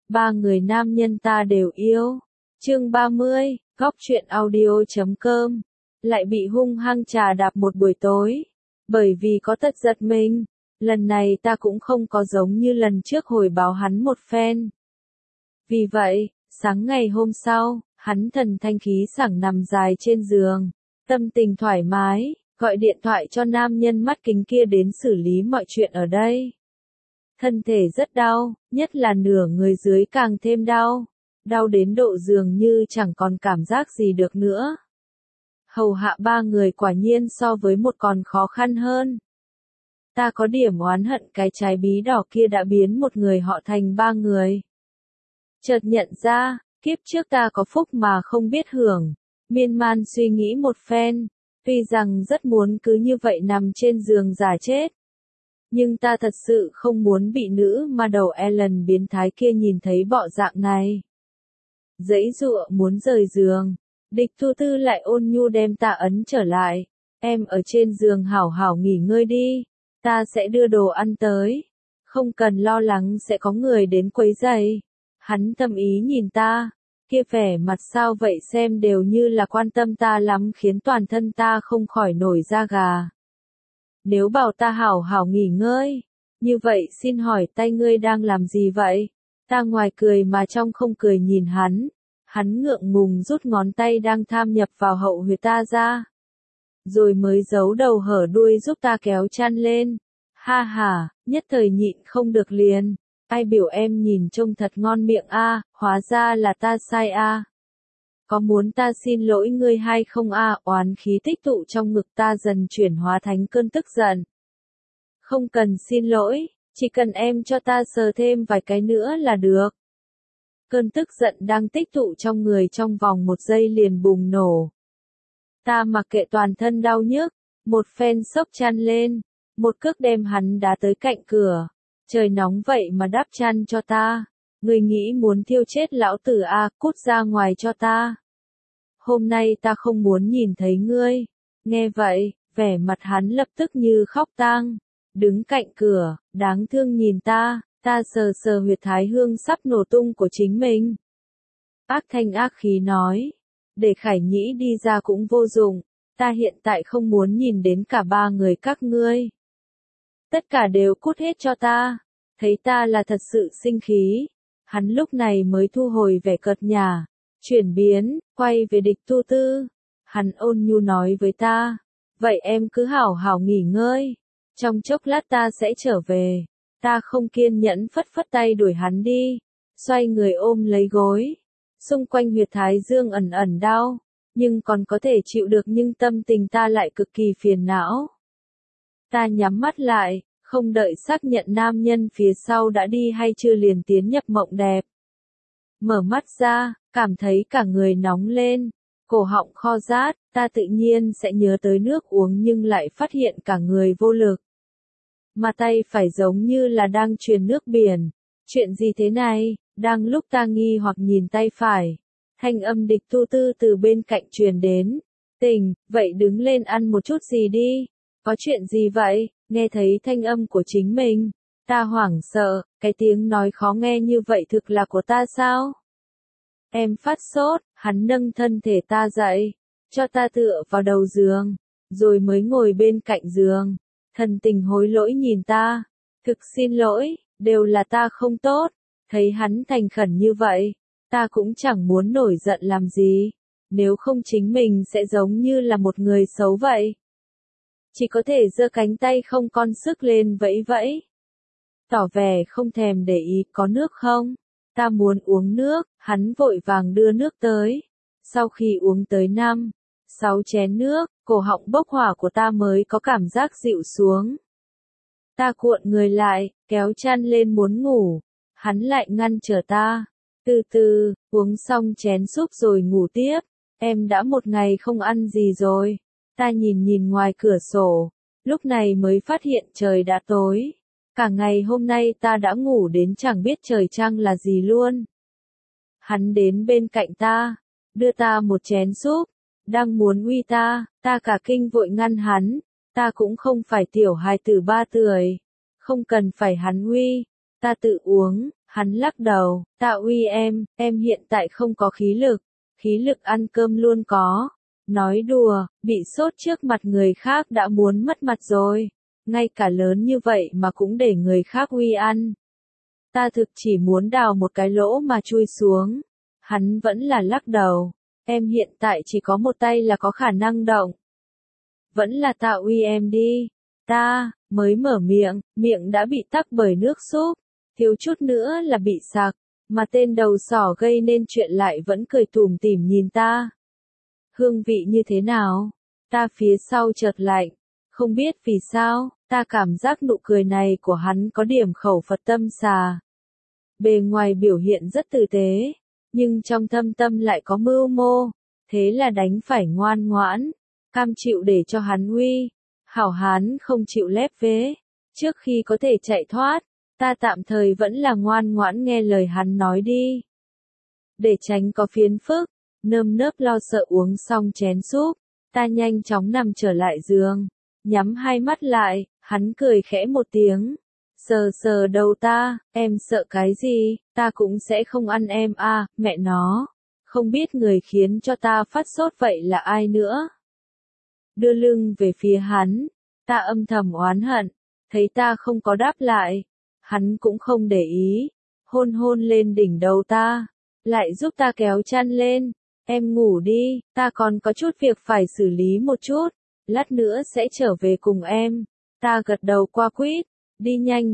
Ba người nam nhân ta đều yêu. Chương 30, góc truyện audio.com. Lại bị hung hăng trà đạp một buổi tối. Bởi vì có tật giật mình, lần này ta cũng không có giống như lần trước hồi báo hắn một phen. Vì vậy, sáng ngày hôm sau, hắn thần thanh khí sảng nằm dài trên giường, tâm tình thoải mái, gọi điện thoại cho nam nhân mắt kính kia đến xử lý mọi chuyện ở đây. Thân thể rất đau, nhất là nửa người dưới càng thêm đau, đau đến độ dường như chẳng còn cảm giác gì được nữa. Hầu hạ ba người quả nhiên so với một còn khó khăn hơn. Ta có điểm oán hận cái trái bí đỏ kia đã biến một người họ thành ba người. Chợt nhận ra, kiếp trước ta có phúc mà không biết hưởng, miên man suy nghĩ một phen, tuy rằng rất muốn cứ như vậy nằm trên giường giả chết. Nhưng ta thật sự không muốn bị nữ ma đầu Ellen biến thái kia nhìn thấy bộ dạng này. Giãy giụa muốn rời giường, Địch Thu Tư lại ôn nhu đem ta ấn trở lại. Em ở trên giường hảo hảo nghỉ ngơi đi, ta sẽ đưa đồ ăn tới. Không cần lo lắng sẽ có người đến quấy rầy. Hắn thầm ý nhìn ta, kia vẻ mặt sao vậy xem đều như là quan tâm ta lắm khiến toàn thân ta không khỏi nổi da gà. Nếu bảo ta hảo hảo nghỉ ngơi, như vậy xin hỏi tay ngươi đang làm gì vậy? Ta ngoài cười mà trong không cười nhìn hắn ngượng ngùng rút ngón tay đang tham nhập vào hậu huyệt ta ra. Rồi mới giấu đầu hở đuôi giúp ta kéo chăn lên. Ha ha, nhất thời nhịn không được liền. Ai biểu em nhìn trông thật ngon miệng a, hóa ra là ta sai a. Có muốn ta xin lỗi ngươi hay không a? Oán khí tích tụ trong ngực ta dần chuyển hóa thành cơn tức giận. Không cần xin lỗi, chỉ cần em cho ta sờ thêm vài cái nữa là được. Cơn tức giận đang tích tụ trong người trong vòng một giây liền bùng nổ. Ta mặc kệ toàn thân đau nhức, một phen xốc chăn lên, một cước đem hắn đá tới cạnh cửa. Trời nóng vậy mà đắp chăn cho ta. Ngươi nghĩ muốn thiêu chết lão tử a, cút ra ngoài cho ta. Hôm nay ta không muốn nhìn thấy ngươi. Nghe vậy, vẻ mặt hắn lập tức như khóc tang. Đứng cạnh cửa, đáng thương nhìn ta sờ sờ huyệt thái hương sắp nổ tung của chính mình. Ác thanh ác khí nói, để Khải Nhĩ đi ra cũng vô dụng, ta hiện tại không muốn nhìn đến cả ba người các ngươi. Tất cả đều cút hết cho ta. Thấy ta là thật sự sinh khí, hắn lúc này mới thu hồi vẻ cợt nhả, chuyển biến, quay về Địch Thu Tư. Hắn ôn nhu nói với ta, vậy em cứ hảo hảo nghỉ ngơi, trong chốc lát ta sẽ trở về. Ta không kiên nhẫn phất phất tay đuổi hắn đi, xoay người ôm lấy gối. Xung quanh huyệt thái dương ẩn ẩn đau, nhưng còn có thể chịu được nhưng tâm tình ta lại cực kỳ phiền não. Ta nhắm mắt lại, không đợi xác nhận nam nhân phía sau đã đi hay chưa liền tiến nhập mộng đẹp. Mở mắt ra, cảm thấy cả người nóng lên, cổ họng kho rát, ta tự nhiên sẽ nhớ tới nước uống nhưng lại phát hiện cả người vô lực. Mà tay phải giống như là đang truyền nước biển. Chuyện gì thế này? Đang lúc ta nghi hoặc nhìn tay phải, thanh âm Địch Thu Tư từ bên cạnh truyền đến. Tỉnh, vậy đứng lên ăn một chút gì đi. Có chuyện gì vậy? Nghe thấy thanh âm của chính mình, ta hoảng sợ, cái tiếng nói khó nghe như vậy thực là của ta sao? Em phát sốt, hắn nâng thân thể ta dậy, cho ta tựa vào đầu giường, rồi mới ngồi bên cạnh giường, thần tình hối lỗi nhìn ta, thực xin lỗi, đều là ta không tốt. Thấy hắn thành khẩn như vậy, ta cũng chẳng muốn nổi giận làm gì, nếu không chính mình sẽ giống như là một người xấu vậy. Chỉ có thể giơ cánh tay không con sức lên vẫy vẫy. Tỏ vẻ không thèm để ý, có nước không? Ta muốn uống nước, hắn vội vàng đưa nước tới. Sau khi uống tới 5-6 chén nước, cổ họng bốc hỏa của ta mới có cảm giác dịu xuống. Ta cuộn người lại, kéo chăn lên muốn ngủ. Hắn lại ngăn trở ta. Từ từ, uống xong chén súp rồi ngủ tiếp. Em đã một ngày không ăn gì rồi. Ta nhìn ngoài cửa sổ, lúc này mới phát hiện trời đã tối. Cả ngày hôm nay ta đã ngủ đến chẳng biết trời trăng là gì luôn. Hắn đến bên cạnh ta, đưa ta một chén súp, đang muốn uy ta cả kinh vội ngăn hắn. Ta cũng không phải tiểu hài tử 3 tuổi, không cần phải hắn uy, ta tự uống. Hắn lắc đầu, Tạ Uy em hiện tại không có khí lực ăn cơm luôn có. Nói đùa, bị sốt trước mặt người khác đã muốn mất mặt rồi, ngay cả lớn như vậy mà cũng để người khác uy ăn. Ta thực chỉ muốn đào một cái lỗ mà chui xuống. Hắn vẫn là lắc đầu, em hiện tại chỉ có một tay là có khả năng động. Vẫn là Tạ Uy em đi. Ta, mới mở miệng đã bị tắc bởi nước súp, thiếu chút nữa là bị sặc, mà tên đầu sỏ gây nên chuyện lại vẫn cười tủm tỉm nhìn ta. Hương vị như thế nào? Ta phía sau chợt lạnh, không biết vì sao, ta cảm giác nụ cười này của hắn có điểm khẩu Phật tâm xà. Bề ngoài biểu hiện rất tử tế, nhưng trong thâm tâm lại có mưu mô, thế là đánh phải ngoan ngoãn, cam chịu để cho hắn uy. Hảo hán không chịu lép vế, trước khi có thể chạy thoát, ta tạm thời vẫn là ngoan ngoãn nghe lời hắn nói đi. Để tránh có phiền phức, nơm nớp lo sợ uống xong chén súp, ta nhanh chóng nằm trở lại giường, nhắm hai mắt lại, hắn cười khẽ một tiếng, sờ sờ đầu ta, em sợ cái gì, ta cũng sẽ không ăn em à, mẹ nó, không biết người khiến cho ta phát sốt vậy là ai nữa. Đưa lưng về phía hắn, ta âm thầm oán hận, thấy ta không có đáp lại, hắn cũng không để ý, hôn hôn lên đỉnh đầu ta, lại giúp ta kéo chăn lên, em ngủ đi, ta còn có chút việc phải xử lý một chút, lát nữa sẽ trở về cùng em. Ta gật đầu qua quýt, đi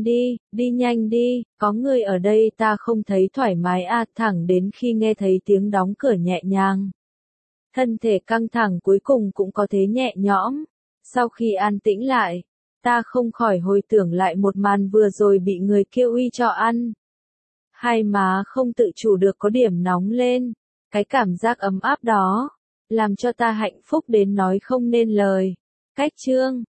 nhanh đi, có người ở đây ta không thấy thoải mái à, thẳng đến khi nghe thấy tiếng đóng cửa nhẹ nhàng. Thân thể căng thẳng cuối cùng cũng có thế nhẹ nhõm. Sau khi an tĩnh lại, ta không khỏi hồi tưởng lại một màn vừa rồi bị người kêu uy cho ăn. Hai má không tự chủ được có điểm nóng lên, cái cảm giác ấm áp đó, làm cho ta hạnh phúc đến nói không nên lời. Cách chương